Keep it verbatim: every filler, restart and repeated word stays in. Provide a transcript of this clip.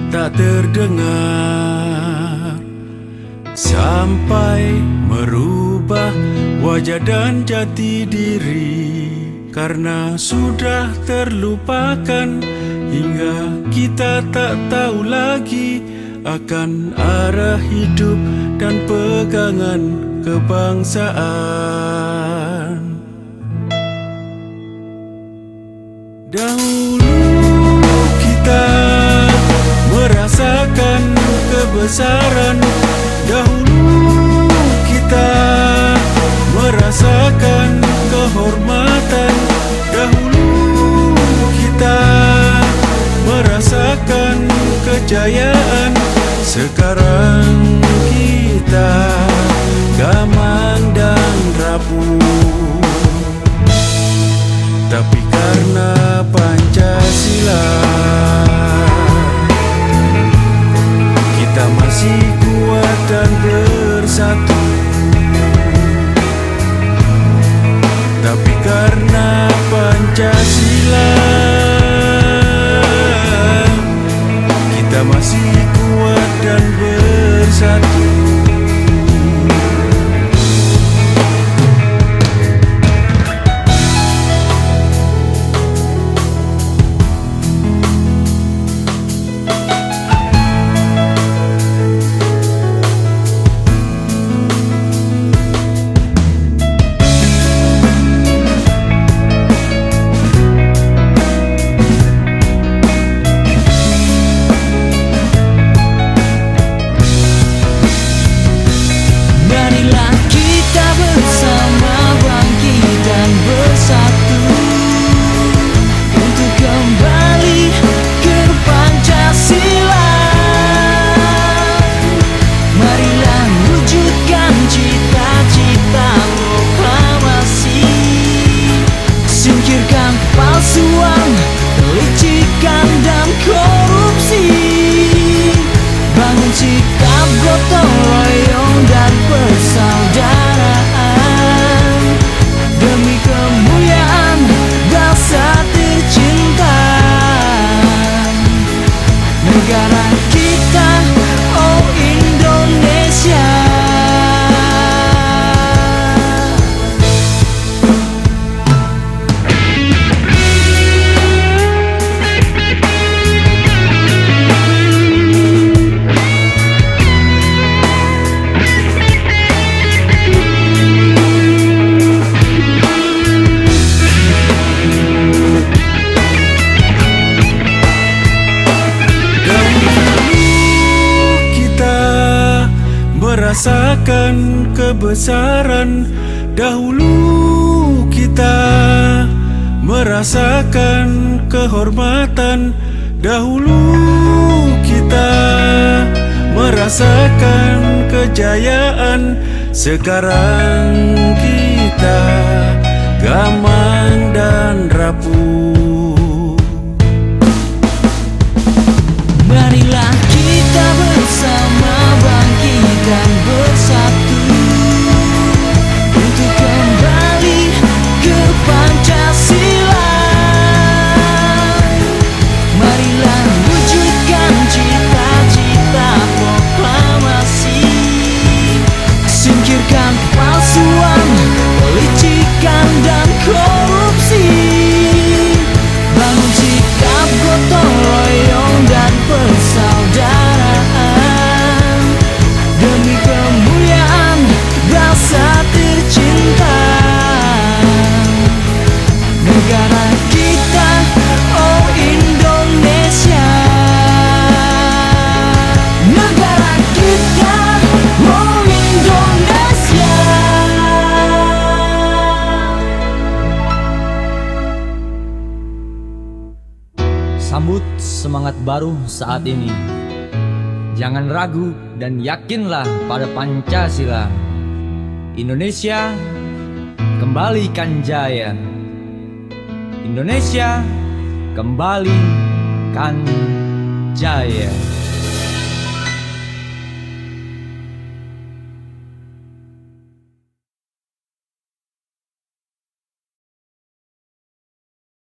tak terdengar, sampai merubah wajah dan jati diri, karena sudah terlupakan hingga kita tak tahu lagi akan arah hidup dan pegangan kebangsaan. Dahulu kita merasakan kebesaran, dahulu kita merasakan kehormatan, dahulu kita merasakan kejayaan. Sekarang kita gamang dan rapuh, tapi karena Pancasila kita masih kuat dan bersatu. Tapi karena Pancasila kita masih kuat dan bersatu. Kepalsuan, kelicikan dan korupsi, bangun sikap gotong royong dan persaudaraan demi kemuliaan bangsa tercinta, negara kita, oh Indonesia. Merasakan kebesaran, dahulu kita merasakan kehormatan, dahulu kita merasakan kejayaan. Sekarang kita gamang dan rapuh, marilah kita bersama bangkit dan bersatu untuk kembali ke Pancasila. Marilah wujudkan cita-cita proklamasi, singkirkan kepalsuan, kelicikan dan korupsi, bangun sikap gotong royong dan persaudaraan demi kemuliaan bangsa tercinta, negara kita, oh Indonesia. Negara kita, oh Indonesia. Sambut semangat baru saat ini. Jangan ragu dan yakinlah pada Pancasila. Indonesia kembalikan jaya. Indonesia kembalikan jaya.